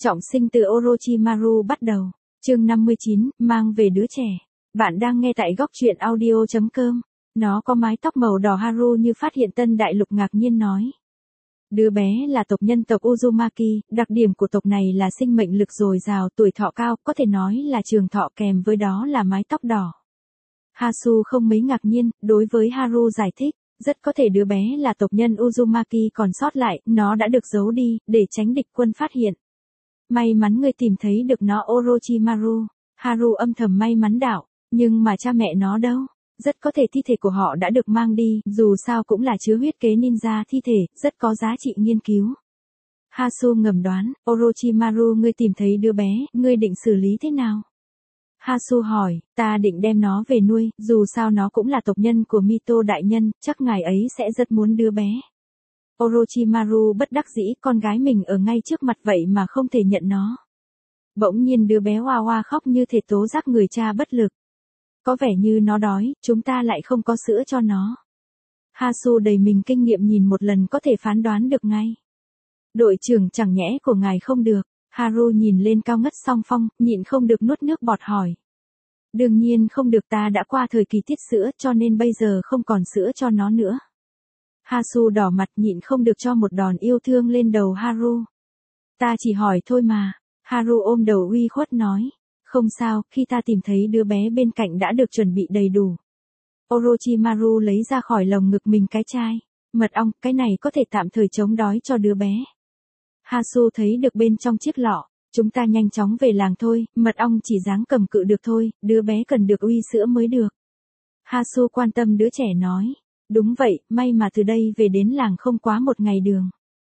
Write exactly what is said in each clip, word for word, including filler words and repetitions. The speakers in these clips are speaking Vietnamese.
Trọng sinh từ Orochimaru bắt đầu. Chương năm mươi chín, mang về đứa trẻ. Bạn đang nghe tại góc truyện audio chấm com. Nó có mái tóc màu đỏ. Haru như phát hiện tân đại lục ngạc nhiên nói. Đứa bé là tộc nhân tộc Uzumaki, đặc điểm của tộc này là sinh mệnh lực dồi dào, tuổi thọ cao, có thể nói là trường thọ, kèm với đó là mái tóc đỏ. Hasu không mấy ngạc nhiên, đối với Haru giải thích, rất có thể đứa bé là tộc nhân Uzumaki còn sót lại, nó đã được giấu đi, để tránh địch quân phát hiện. May mắn ngươi tìm thấy được nó Orochimaru. Haru âm thầm may mắn đảo, nhưng mà cha mẹ nó đâu? Rất có thể thi thể của họ đã được mang đi, dù sao cũng là chứa huyết kế ninja thi thể, rất có giá trị nghiên cứu. Hasu ngầm đoán, Orochimaru ngươi tìm thấy đứa bé, ngươi định xử lý thế nào? Hasu hỏi, ta định đem nó về nuôi, dù sao nó cũng là tộc nhân của Mito đại nhân, chắc ngài ấy sẽ rất muốn đứa bé. Orochimaru bất đắc dĩ, con gái mình ở ngay trước mặt vậy mà không thể nhận nó. Bỗng nhiên đứa bé hoa hoa khóc như thể tố giác người cha bất lực. Có vẻ như nó đói, chúng ta lại không có sữa cho nó. Hasu đầy mình kinh nghiệm nhìn một lần có thể phán đoán được ngay. Đội trưởng chẳng nhẽ của ngài không được. Haru nhìn lên cao ngất song phong, nhịn không được nuốt nước bọt hỏi. Đương nhiên không được, ta đã qua thời kỳ tiết sữa cho nên bây giờ không còn sữa cho nó nữa. Hasu đỏ mặt nhịn không được cho một đòn yêu thương lên đầu Haru. Ta chỉ hỏi thôi mà. Haru ôm đầu uy khuất nói. Không sao, khi ta tìm thấy đứa bé bên cạnh đã được chuẩn bị đầy đủ. Orochimaru lấy ra khỏi lồng ngực mình cái chai. Mật ong, cái này có thể tạm thời chống đói cho đứa bé. Hasu thấy được bên trong chiếc lọ. Chúng ta nhanh chóng về làng thôi, mật ong chỉ dáng cầm cự được thôi, đứa bé cần được uy sữa mới được. Hasu quan tâm đứa trẻ nói. Đúng vậy, may mà từ đây về đến làng không quá một ngày đường.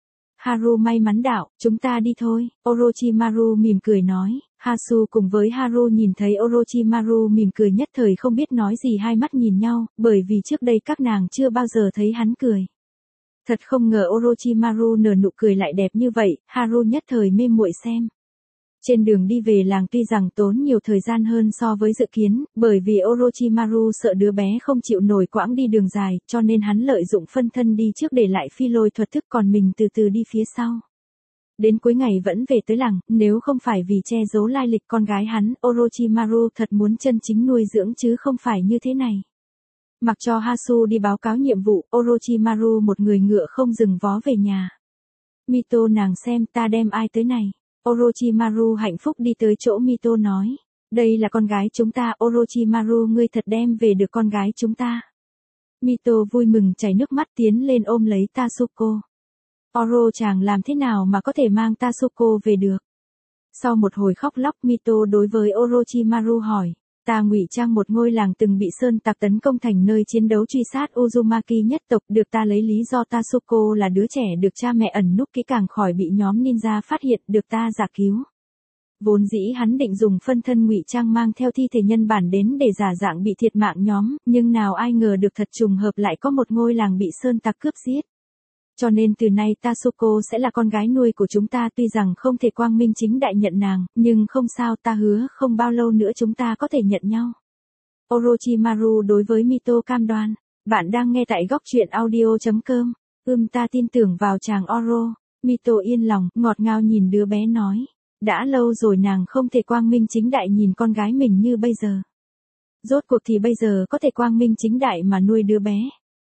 Haru may mắn đảo, chúng ta đi thôi. Orochimaru mỉm cười nói. Hasu cùng với Haru nhìn thấy Orochimaru mỉm cười nhất thời không biết nói gì, hai mắt nhìn nhau, bởi vì trước đây các nàng chưa bao giờ thấy hắn cười. Thật không ngờ Orochimaru nở nụ cười lại đẹp như vậy, Haru nhất thời mê muội xem. Trên đường đi về làng tuy rằng tốn nhiều thời gian hơn so với dự kiến, bởi vì Orochimaru sợ đứa bé không chịu nổi quãng đi đường dài, cho nên hắn lợi dụng phân thân đi trước để lại phi lôi thuật thức, còn mình từ từ đi phía sau. Đến cuối ngày vẫn về tới làng, nếu không phải vì che giấu lai lịch con gái hắn, Orochimaru thật muốn chân chính nuôi dưỡng chứ không phải như thế này. Mặc cho Hasu đi báo cáo nhiệm vụ, Orochimaru một người ngựa không dừng vó về nhà. Mito nàng xem ta đem ai tới này. Orochimaru hạnh phúc đi tới chỗ Mito nói. Đây là con gái chúng ta, Orochimaru ngươi thật đem về được con gái chúng ta. Mito vui mừng chảy nước mắt tiến lên ôm lấy Tasuko. Oro chàng làm thế nào mà có thể mang Tasuko về được? Sau một hồi khóc lóc, Mito đối với Orochimaru hỏi. Ta ngụy trang một ngôi làng từng bị sơn tặc tấn công thành nơi chiến đấu truy sát Uzumaki nhất tộc, được ta lấy lý do Tasuko là đứa trẻ được cha mẹ ẩn núp kỹ càng khỏi bị nhóm ninja phát hiện, được ta giả cứu. Vốn dĩ hắn định dùng phân thân ngụy trang mang theo thi thể nhân bản đến để giả dạng bị thiệt mạng nhóm, nhưng nào ai ngờ được thật trùng hợp lại có một ngôi làng bị sơn tặc cướp giết. Cho nên từ nay Tasuko sẽ là con gái nuôi của chúng ta, tuy rằng không thể quang minh chính đại nhận nàng, nhưng không sao, ta hứa không bao lâu nữa chúng ta có thể nhận nhau. Orochimaru đối với Mito cam đoan. Bạn đang nghe tại góc truyện audio chấm com. Ưm ta tin tưởng vào chàng Oro. Mito yên lòng, ngọt ngào nhìn đứa bé nói. Đã lâu rồi nàng không thể quang minh chính đại nhìn con gái mình như bây giờ. Rốt cuộc thì bây giờ có thể quang minh chính đại mà nuôi đứa bé.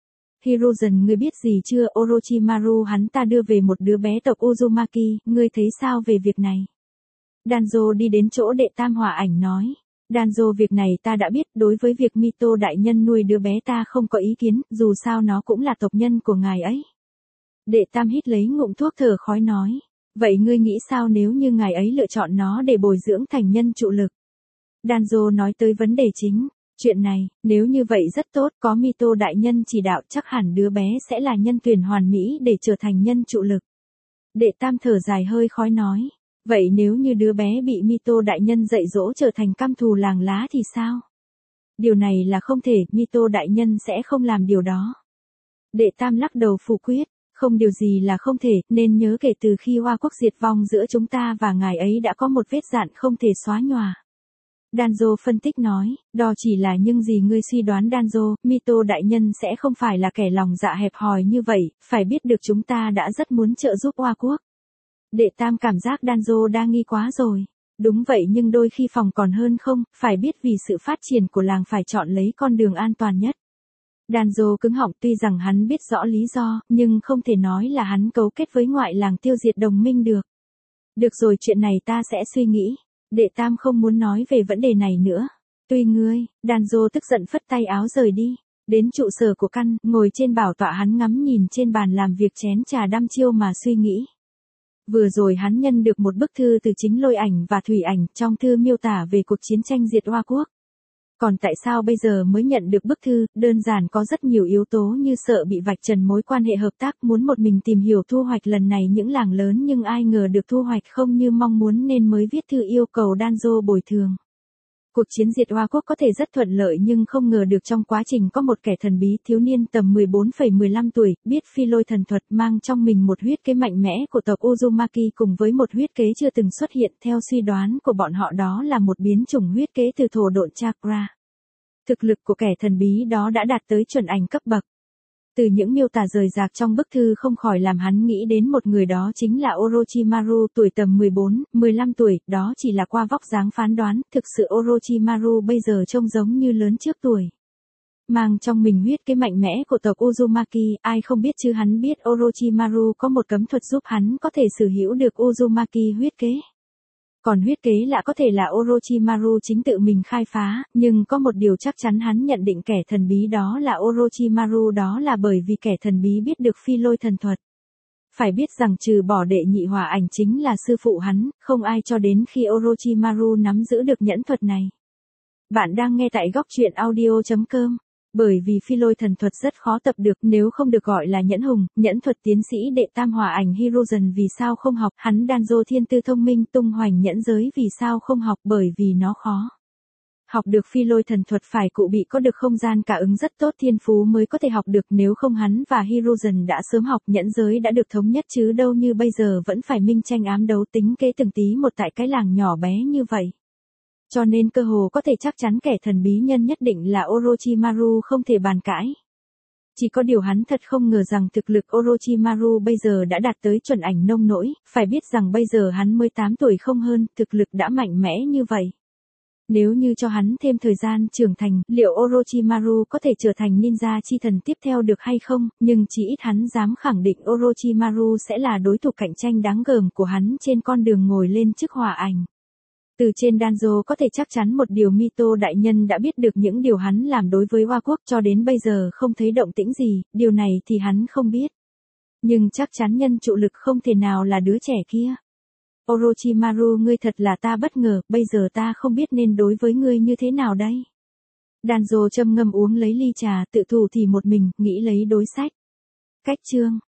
Hiruzen, ngươi biết gì chưa? Orochimaru hắn ta đưa về một đứa bé tộc Uzumaki, ngươi thấy sao về việc này? Danzo đi đến chỗ đệ tam hỏa ảnh nói. Danzo, việc này ta đã biết, đối với việc Mito đại nhân nuôi đứa bé ta không có ý kiến, dù sao nó cũng là tộc nhân của ngài ấy. Đệ tam hít lấy ngụm thuốc thở khói nói. Vậy ngươi nghĩ sao nếu như ngài ấy lựa chọn nó để bồi dưỡng thành nhân trụ lực? Danzo nói tới vấn đề chính. Chuyện này, nếu như vậy rất tốt, có Mito đại nhân chỉ đạo chắc hẳn đứa bé sẽ là nhân tuyển hoàn mỹ để trở thành nhân trụ lực. Đệ tam thở dài hơi khói nói. Vậy nếu như đứa bé bị Mito đại nhân dạy dỗ trở thành căm thù làng lá thì sao? Điều này là không thể, Mito đại nhân sẽ không làm điều đó. Đệ tam lắc đầu phủ quyết. Không điều gì là không thể, nên nhớ kể từ khi Hoa Quốc diệt vong giữa chúng ta và ngài ấy đã có một vết dạn không thể xóa nhòa. Danzo phân tích nói, đó chỉ là những gì ngươi suy đoán Danzo, Mito đại nhân sẽ không phải là kẻ lòng dạ hẹp hòi như vậy, phải biết được chúng ta đã rất muốn trợ giúp Hoa Quốc. Đệ tam cảm giác Danzo đa nghi quá rồi. Đúng vậy nhưng đôi khi phòng còn hơn không, phải biết vì sự phát triển của làng phải chọn lấy con đường an toàn nhất. Danzo cứng họng tuy rằng hắn biết rõ lý do, nhưng không thể nói là hắn cấu kết với ngoại làng tiêu diệt đồng minh được. Được rồi chuyện này ta sẽ suy nghĩ. Đệ tam không muốn nói về vấn đề này nữa. Tùy ngươi, Danzo tức giận phất tay áo rời đi. Đến trụ sở của căn, ngồi trên bảo tọa hắn ngắm nhìn trên bàn làm việc chén trà đăm chiêu mà suy nghĩ. Vừa rồi hắn nhận được một bức thư từ chính Lôi Ảnh và Thủy Ảnh, trong thư miêu tả về cuộc chiến tranh diệt Hoa Quốc. Còn tại sao bây giờ mới nhận được bức thư, đơn giản có rất nhiều yếu tố như sợ bị vạch trần mối quan hệ hợp tác, muốn một mình tìm hiểu thu hoạch lần này những làng lớn nhưng ai ngờ được thu hoạch không như mong muốn nên mới viết thư yêu cầu Danzo bồi thường. Cuộc chiến diệt Hoa Quốc có thể rất thuận lợi nhưng không ngờ được trong quá trình có một kẻ thần bí thiếu niên tầm mười bốn phẩy mười lăm tuổi, biết phi lôi thần thuật mang trong mình một huyết kế mạnh mẽ của tộc Uzumaki cùng với một huyết kế chưa từng xuất hiện theo suy đoán của bọn họ đó là một biến chủng huyết kế từ thổ độn chakra. Thực lực của kẻ thần bí đó đã đạt tới chuẩn ảnh cấp bậc. Từ những miêu tả rời rạc trong bức thư không khỏi làm hắn nghĩ đến một người đó chính là Orochimaru tuổi tầm mười bốn, mười lăm tuổi, đó chỉ là qua vóc dáng phán đoán, thực sự Orochimaru bây giờ trông giống như lớn trước tuổi. Mang trong mình huyết kế mạnh mẽ của tộc Uzumaki, ai không biết chứ hắn biết Orochimaru có một cấm thuật giúp hắn có thể sở hữu được Uzumaki huyết kế. Còn huyết kế lạ có thể là Orochimaru chính tự mình khai phá, nhưng có một điều chắc chắn hắn nhận định kẻ thần bí đó là Orochimaru đó là bởi vì kẻ thần bí biết được phi lôi thần thuật. Phải biết rằng trừ bỏ đệ nhị hỏa ảnh chính là sư phụ hắn, không ai cho đến khi Orochimaru nắm giữ được nhẫn thuật này. Bạn đang nghe tại góc truyện audio chấm com. Bởi vì phi lôi thần thuật rất khó tập được nếu không được gọi là nhẫn hùng, nhẫn thuật tiến sĩ đệ tam hỏa ảnh Hiruzen vì sao không học, hắn Danzo thiên tư thông minh tung hoành nhẫn giới vì sao không học bởi vì nó khó. Học được phi lôi thần thuật phải cụ bị có được không gian cả ứng rất tốt thiên phú mới có thể học được nếu không hắn và Hiruzen đã sớm học nhẫn giới đã được thống nhất chứ đâu như bây giờ vẫn phải minh tranh ám đấu tính kế từng tí một tại cái làng nhỏ bé như vậy. Cho nên cơ hồ có thể chắc chắn kẻ thần bí nhân nhất định là Orochimaru không thể bàn cãi. Chỉ có điều hắn thật không ngờ rằng thực lực Orochimaru bây giờ đã đạt tới chuẩn ảnh nông nỗi, phải biết rằng bây giờ hắn mới tám tuổi không hơn, thực lực đã mạnh mẽ như vậy. Nếu như cho hắn thêm thời gian trưởng thành, liệu Orochimaru có thể trở thành ninja chi thần tiếp theo được hay không, nhưng chỉ ít hắn dám khẳng định Orochimaru sẽ là đối thủ cạnh tranh đáng gờm của hắn trên con đường ngồi lên chức hỏa ảnh. Từ trên Danzo có thể chắc chắn một điều Mito đại nhân đã biết được những điều hắn làm đối với Hoa Quốc cho đến bây giờ không thấy động tĩnh gì, điều này thì hắn không biết. Nhưng chắc chắn nhân trụ lực không thể nào là đứa trẻ kia. Orochimaru ngươi thật là ta bất ngờ, bây giờ ta không biết nên đối với ngươi như thế nào đây. Danzo châm ngâm uống lấy ly trà tự thủ thì một mình, nghĩ lấy đối sách. Cách chương.